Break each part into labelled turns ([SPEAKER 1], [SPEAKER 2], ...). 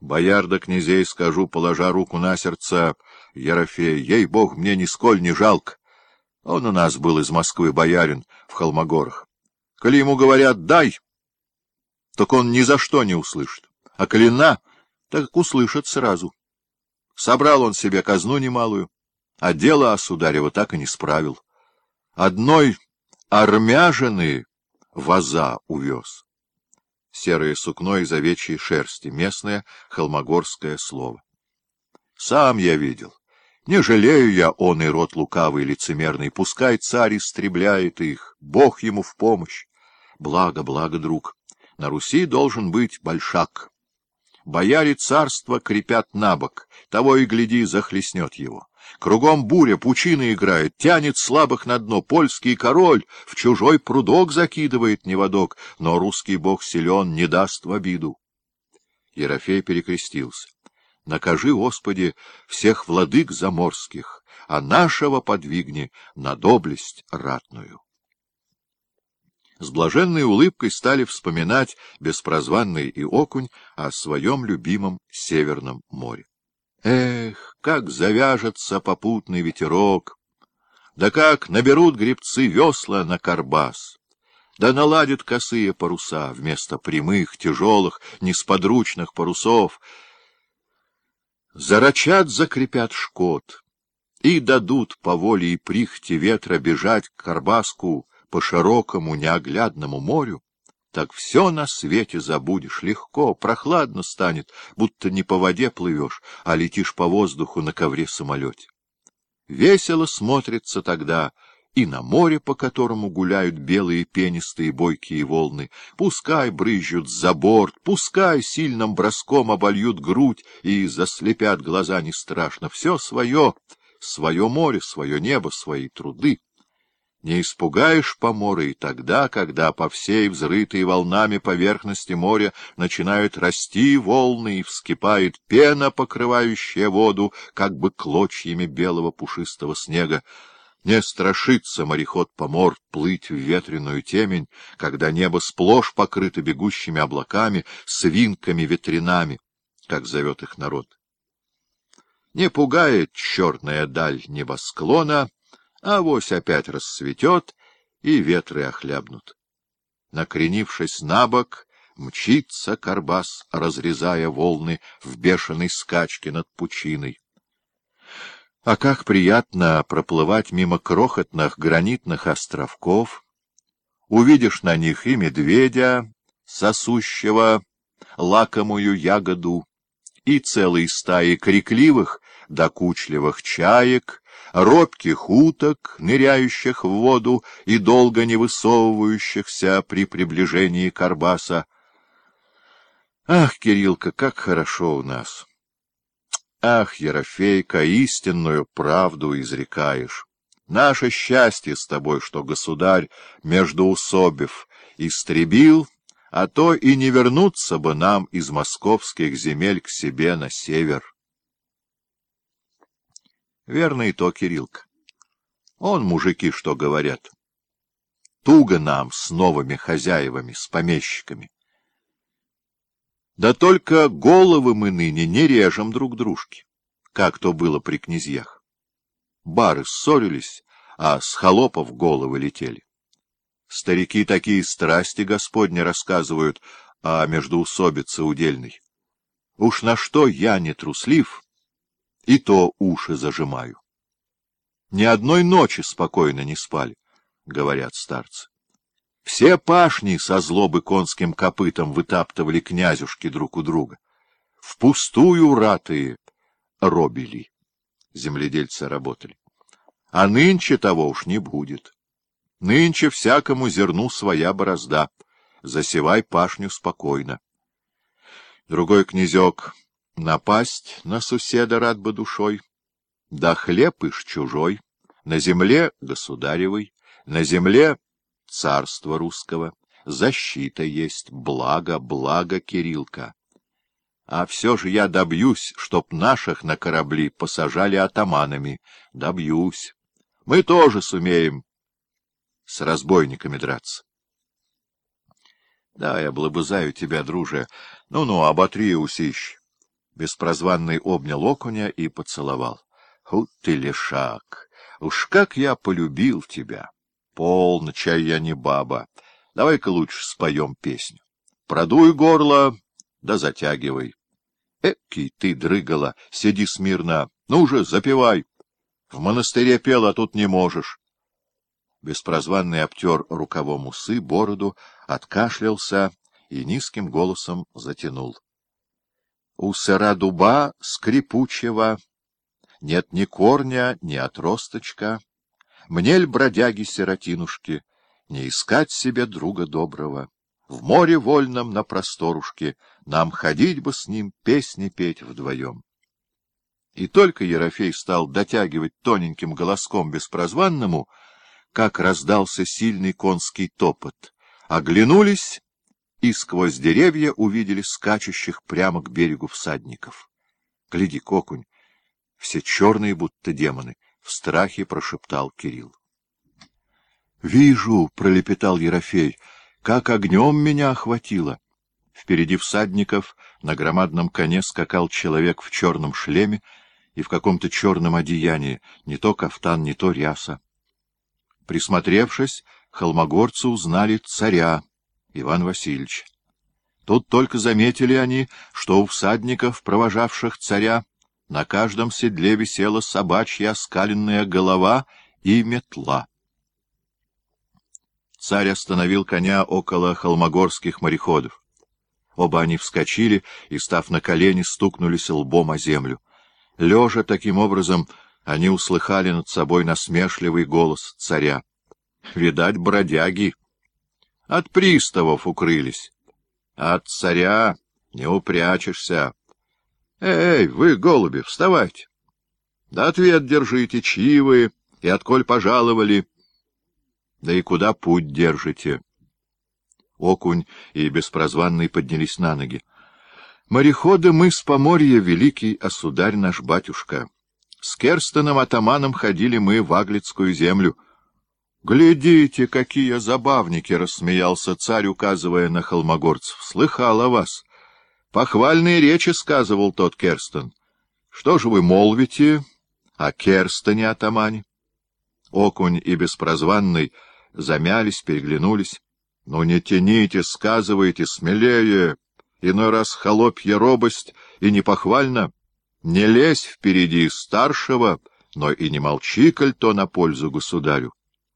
[SPEAKER 1] Бояр да князей скажу, положа руку на сердце, Ерофей, ей-бог, мне нисколь не жалко. Он у нас был из Москвы боярин в Холмогорах. Коли ему говорят «дай», так он ни за что не услышит. А коли «на», так услышит сразу. Собрал он себе казну немалую, а дело о сударева так и не справил. Одной армяжины воза увез. Серое сукно из овечьей шерсти, местное холмогорское слово. Сам я видел. Не жалею я он и род лукавый лицемерный, пускай царь истребляет их, Бог ему в помощь. Благо, благо, друг, на Руси должен быть большак. Бояре царства крепят набок, того и гляди, захлестнет его. Кругом буря, пучина играет, тянет слабых на дно. Польский король в чужой прудок закидывает неводок, но русский бог силен, не даст в обиду. Ерофей перекрестился. Накажи, Господи, всех владык заморских, а нашего подвигни на доблесть ратную. С блаженной улыбкой стали вспоминать Беспрозванный и Окунь о своем любимом Северном море. Эх, как завяжется попутный ветерок! Да как наберут гребцы весла на карбас! Да наладят косые паруса вместо прямых, тяжелых, несподручных парусов! Зарычат, закрепят шкот и дадут по воле и прихоти ветра бежать к карбаску по широкому неоглядному морю, так все на свете забудешь, легко, прохладно станет, будто не по воде плывешь, а летишь по воздуху на ковре-самолете. Весело смотрится тогда и на море, по которому гуляют белые пенистые бойкие волны, пускай брызжут за борт, пускай сильным броском обольют грудь и заслепят глаза не страшно, все свое, свое море, свое небо, свои труды. Не испугаешь помора и тогда, когда по всей взрытой волнами поверхности моря начинают расти волны и вскипает пена, покрывающая воду, как бы клочьями белого пушистого снега. Не страшится мореход-помор плыть в ветреную темень, когда небо сплошь покрыто бегущими облаками, свинками-ветрянами, как зовет их народ. Не пугает черная даль небосклона, авось опять расцветет, и ветры охлябнут. Накренившись набок, мчится карбас, разрезая волны в бешеной скачке над пучиной. А как приятно проплывать мимо крохотных гранитных островков! Увидишь на них и медведя, сосущего лакомую ягоду, и целые стаи крикливых, докучливых чаек, робких уток, ныряющих в воду и долго не высовывающихся при приближении карбаса. Ах, Кириллка, как хорошо у нас! Ах, Ерофейка, истинную правду изрекаешь! Наше счастье с тобой, что государь междоусобив истребил, а то и не вернуться бы нам из московских земель к себе на север. Верно и то, Кириллка. Он, мужики, что говорят. Туго нам с новыми хозяевами, с помещиками. Да только головы мы ныне не режем друг дружке, как то было при князьях. Бары ссорились, а с холопов головы летели. Старики такие страсти Господни рассказывают о междоусобице удельной. Уж на что я не труслив, и то уши зажимаю. Ни одной ночи спокойно не спали, говорят старцы. Все пашни со злобы конским копытом вытаптывали князюшки друг у друга. Впустую ратые робили. Земледельцы работали. А нынче того уж не будет. Нынче всякому зерну своя борозда. Засевай пашню спокойно. Другой князек напасть на суседа рад бы душой. Да хлеб ишь чужой. На земле государевой, на земле царства русского. Защита есть, благо, благо, Кириллка. А все же я добьюсь, чтоб наших на корабли посажали атаманами. Добьюсь. Мы тоже сумеем с разбойниками драться. Да, я облобызаю тебя, друже. Ну-ну, оботри усищ. Беспрозванный обнял окуня и поцеловал. — У ты, лешак, уж как я полюбил тебя! Полно, чай я не баба. Давай-ка лучше споем песню. Продуй горло, да затягивай. Экий ты, дрыгала, сиди смирно. Ну же, запевай. В монастыре пел, а тут не можешь. Беспрозванный обтер рукавом усы, бороду, откашлялся и низким голосом затянул. У сыра дуба скрипучего нет ни корня, ни отросточка. Мнель бродяги-сиротинушки не искать себе друга доброго. В море вольном на просторушке нам ходить бы с ним, песни петь вдвоем. И только Ерофей стал дотягивать тоненьким голоском Беспрозванному, как раздался сильный конский топот. Оглянулись и сквозь деревья увидели скачущих прямо к берегу всадников. — Гляди, Окунь, все черные, будто демоны, — в страхе прошептал Кирилл. — Вижу, — пролепетал Ерофей, — как огнем меня охватило. Впереди всадников на громадном коне скакал человек в черном шлеме и в каком-то черном одеянии, не то кафтан, не то ряса. Присмотревшись, холмогорцы узнали царя, Иван Васильевич. Тут только заметили они, что у всадников, провожавших царя, на каждом седле висела собачья оскаленная голова и метла. Царь остановил коня около холмогорских мореходов. Оба они вскочили и, став на колени, стукнулись лбом о землю. Лежа таким образом, они услыхали над собой насмешливый голос царя. Видать, бродяги. От приставов укрылись. От царя не упрячешься. Эй, вы, голуби, вставайте. Да ответ держите, чьи вы и отколь пожаловали. Да и куда путь держите? Окунь и Беспрозванный поднялись на ноги. Мореходы мы с Поморья, великий осударь наш батюшка. С Керстеном атаманом ходили мы в Аглицкую землю. — Глядите, какие забавники! — рассмеялся царь, указывая на холмогорцев. — Слыхал о вас. Похвальные речи сказывал тот Керстен. Что же вы молвите о Керстене атамане? Окунь и Беспрозванный замялись, переглянулись. — Ну не тяните, сказывайте смелее. Иной раз холопья робость и непохвально. Не лезь впереди старшего, но и не молчи, коль то на пользу государю.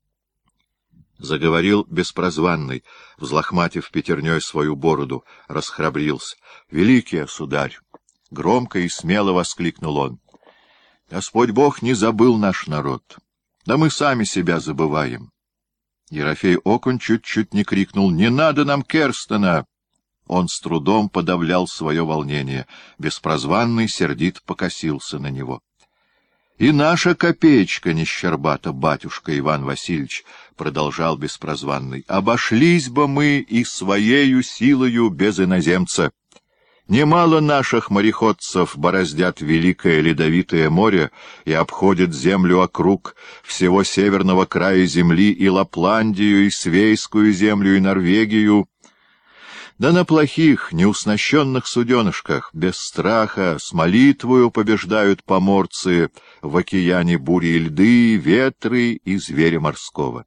[SPEAKER 1] Заговорил Беспрозванный, взлохматив пятерней свою бороду, расхрабрился. — Великий осударь! — громко и смело воскликнул он. — Господь Бог не забыл наш народ. Да мы сами себя забываем. Ерофей Окунь чуть-чуть не крикнул: — Не надо нам Керстена! Он с трудом подавлял свое волнение. Беспрозванный сердит покосился на него. — И наша копеечка не щербата, батюшка Иван Васильевич, — продолжал Беспрозванный, — обошлись бы мы и своею силою без иноземца. Немало наших мореходцев бороздят великое ледовитое море и обходят землю округ всего северного края земли и Лапландию, и Свейскую землю, и Норвегию. Да на плохих, неуснащенных суденышках, без страха, с молитвою побеждают поморцы в океане бури и льды, ветры и зверя морского.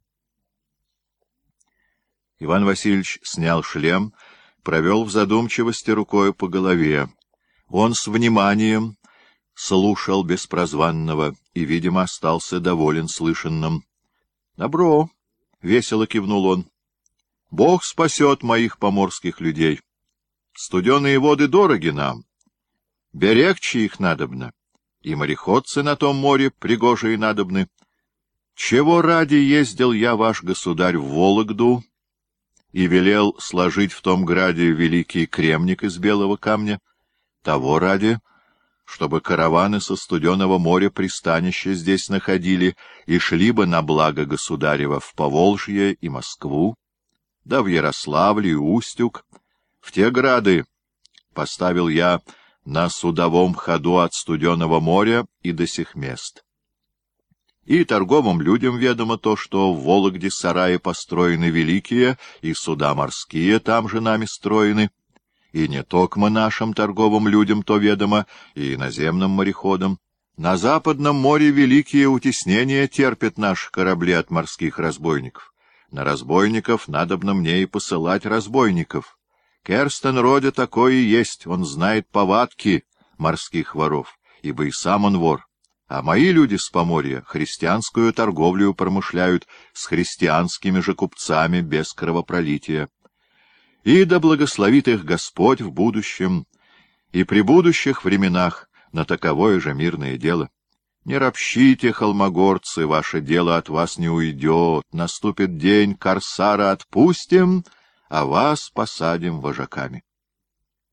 [SPEAKER 1] Иван Васильевич снял шлем, провел в задумчивости рукою по голове. Он с вниманием слушал Беспрозванного и, видимо, остался доволен слышанным. — Добро! — весело кивнул он. — Бог спасет моих поморских людей. Студеные воды дороги нам. Берегче их надобно, и мореходцы на том море пригожие надобны. Чего ради ездил я, ваш государь, в Вологду и велел сложить в том граде великий кремник из белого камня? Того ради, чтобы караваны со студеного моря пристанище здесь находили и шли бы на благо государева в Поволжье и Москву, да в Ярославле и Устюг. В те грады поставил я на судовом ходу от студеного моря и до сих мест. И торговым людям ведомо то, что в Вологде сараи построены великие, и суда морские там же нами строены, И не токмо нашим торговым людям то ведомо, и иноземным мореходам. На Западном море великие утеснения терпят наши корабли от морских разбойников. На разбойников надобно мне и посылать разбойников. Керстенроде такой и есть, он знает повадки морских воров, ибо и сам он вор. А мои люди с поморья христианскую торговлю промышляют с христианскими же купцами без кровопролития. И да благословит их Господь в будущем и при будущих временах на таковое же мирное дело. Не ропщите, холмогорцы, ваше дело от вас не уйдет. Наступит день, корсара отпустим, а вас посадим вожаками.